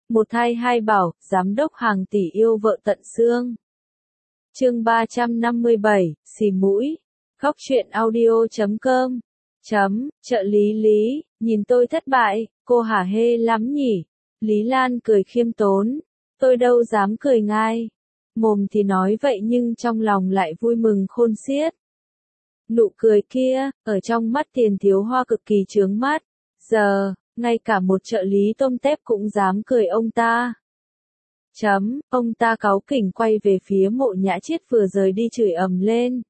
Một thai hai bảo, giám đốc hàng tỷ yêu vợ tận xương. Chương 357, xì mũi. Góc truyện audio.com. Trợ lý Lý, nhìn tôi thất bại, cô hả hê lắm nhỉ? Lý Lan cười khiêm tốn. Tôi đâu dám cười ngay. Mồm thì nói vậy nhưng trong lòng lại vui mừng khôn xiết. Nụ cười kia, ở trong mắt Tiền Thiếu Hoa cực kỳ chướng mắt. Giờ, ngay cả một trợ lý tôm tép cũng dám cười ông ta. Ông ta cáu kỉnh quay về phía Mộ Nhã Chiết vừa rời đi chửi ầm lên.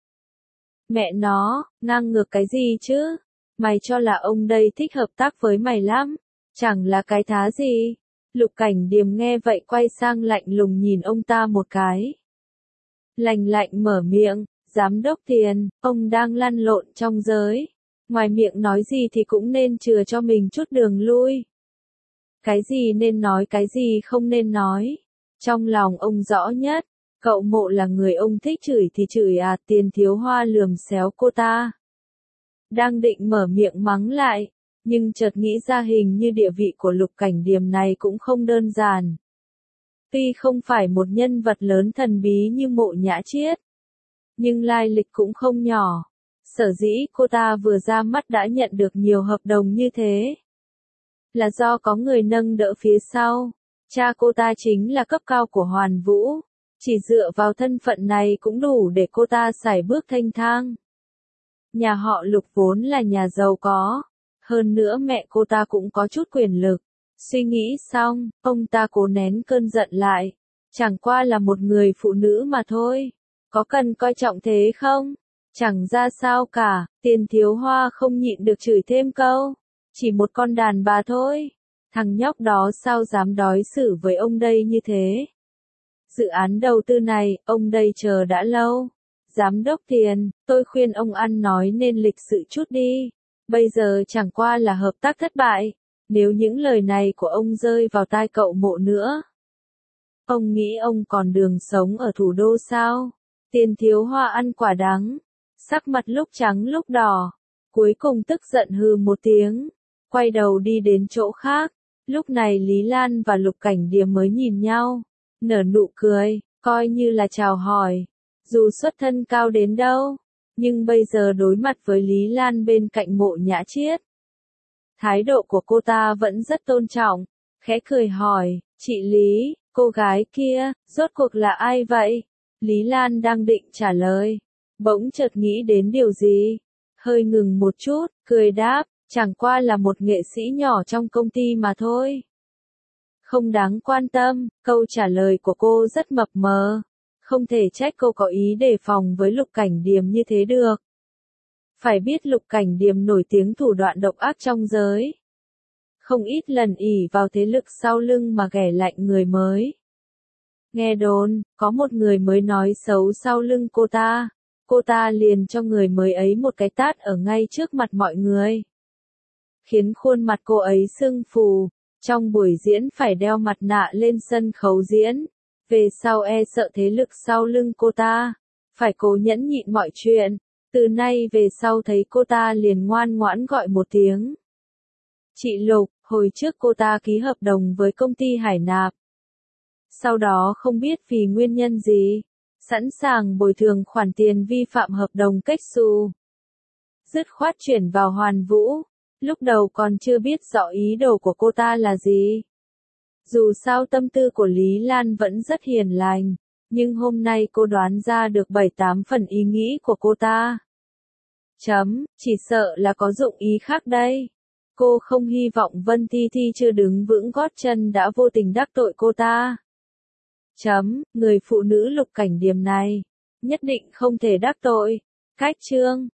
Mẹ nó, ngang ngược cái gì chứ? Mày cho là ông đây thích hợp tác với mày lắm. Chẳng là cái thá gì. Lục Cảnh Điềm nghe vậy quay sang lạnh lùng nhìn ông ta một cái. Lạnh lạnh mở miệng, giám đốc Tiền, ông đang lăn lộn trong giới. Ngoài miệng nói gì thì cũng nên chừa cho mình chút đường lui. Cái gì nên nói cái gì không nên nói. Trong lòng ông rõ nhất, cậu Mộ là người ông thích chửi thì chửi à. Tiền Thiếu Hoa lườm xéo cô ta. Đang định mở miệng mắng lại, nhưng chợt nghĩ ra hình như địa vị của Lục Cảnh Điềm này cũng không đơn giản. Tuy không phải một nhân vật lớn thần bí như Mộ Nhã Chiết, nhưng lai lịch cũng không nhỏ. Sở dĩ cô ta vừa ra mắt đã nhận được nhiều hợp đồng như thế, là do có người nâng đỡ phía sau. Cha cô ta chính là cấp cao của Hoàn Vũ, chỉ dựa vào thân phận này cũng đủ để cô ta sải bước thanh thang. Nhà họ Lục vốn là nhà giàu có, hơn nữa mẹ cô ta cũng có chút quyền lực. Suy nghĩ xong, ông ta cố nén cơn giận lại. Chẳng qua là một người phụ nữ mà thôi. Có cần coi trọng thế không? Chẳng ra sao cả. Tiền Thiếu Hoa không nhịn được chửi thêm câu. Chỉ một con đàn bà thôi. Thằng nhóc đó sao dám đối xử với ông đây như thế? Dự án đầu tư này, ông đây chờ đã lâu. Giám đốc Tiền, tôi khuyên ông ăn nói nên lịch sự chút đi. Bây giờ chẳng qua là hợp tác thất bại. Nếu những lời này của ông rơi vào tai cậu Mộ nữa, ông nghĩ ông còn đường sống ở thủ đô sao? Tiền Thiếu Hoa ăn quả đắng, sắc mặt lúc trắng lúc đỏ, cuối cùng tức giận hừ một tiếng, quay đầu đi đến chỗ khác. Lúc này Lý Lan và Lục Cảnh Điềm mới nhìn nhau, nở nụ cười, coi như là chào hỏi. Dù xuất thân cao đến đâu, nhưng bây giờ đối mặt với Lý Lan bên cạnh Mộ Nhã Chiết, thái độ của cô ta vẫn rất tôn trọng, khẽ cười hỏi, chị Lý, cô gái kia, rốt cuộc là ai vậy? Lý Lan đang định trả lời, bỗng chợt nghĩ đến điều gì, hơi ngừng một chút, cười đáp, chẳng qua là một nghệ sĩ nhỏ trong công ty mà thôi. Không đáng quan tâm, câu trả lời của cô rất mập mờ, không thể trách cô có ý đề phòng với Lục Cảnh Điềm như thế được. Phải biết Lục Cảnh Điềm nổi tiếng thủ đoạn độc ác trong giới. Không ít lần ỷ vào thế lực sau lưng mà ghẻ lạnh người mới. Nghe đồn, có một người mới nói xấu sau lưng cô ta liền cho người mới ấy một cái tát ở ngay trước mặt mọi người. Khiến khuôn mặt cô ấy sưng phù, trong buổi diễn phải đeo mặt nạ lên sân khấu diễn. Về sau e sợ thế lực sau lưng cô ta, phải cố nhẫn nhịn mọi chuyện. Từ nay về sau thấy cô ta liền ngoan ngoãn gọi một tiếng. Chị Lục, hồi trước cô ta ký hợp đồng với công ty Hải Nạp. Sau đó không biết vì nguyên nhân gì, sẵn sàng bồi thường khoản tiền vi phạm hợp đồng cách xù. Dứt khoát chuyển vào Hoàn Vũ, lúc đầu còn chưa biết rõ ý đồ của cô ta là gì. Dù sao tâm tư của Lý Lan vẫn rất hiền lành. Nhưng hôm nay cô đoán ra được 7-8 phần ý nghĩ của cô ta. Chỉ sợ là có dụng ý khác đây. Cô không hy vọng Vân Thi Thi chưa đứng vững gót chân đã vô tình đắc tội cô ta. Người phụ nữ Lục Cảnh Điềm này, nhất định không thể đắc tội. Cách chương.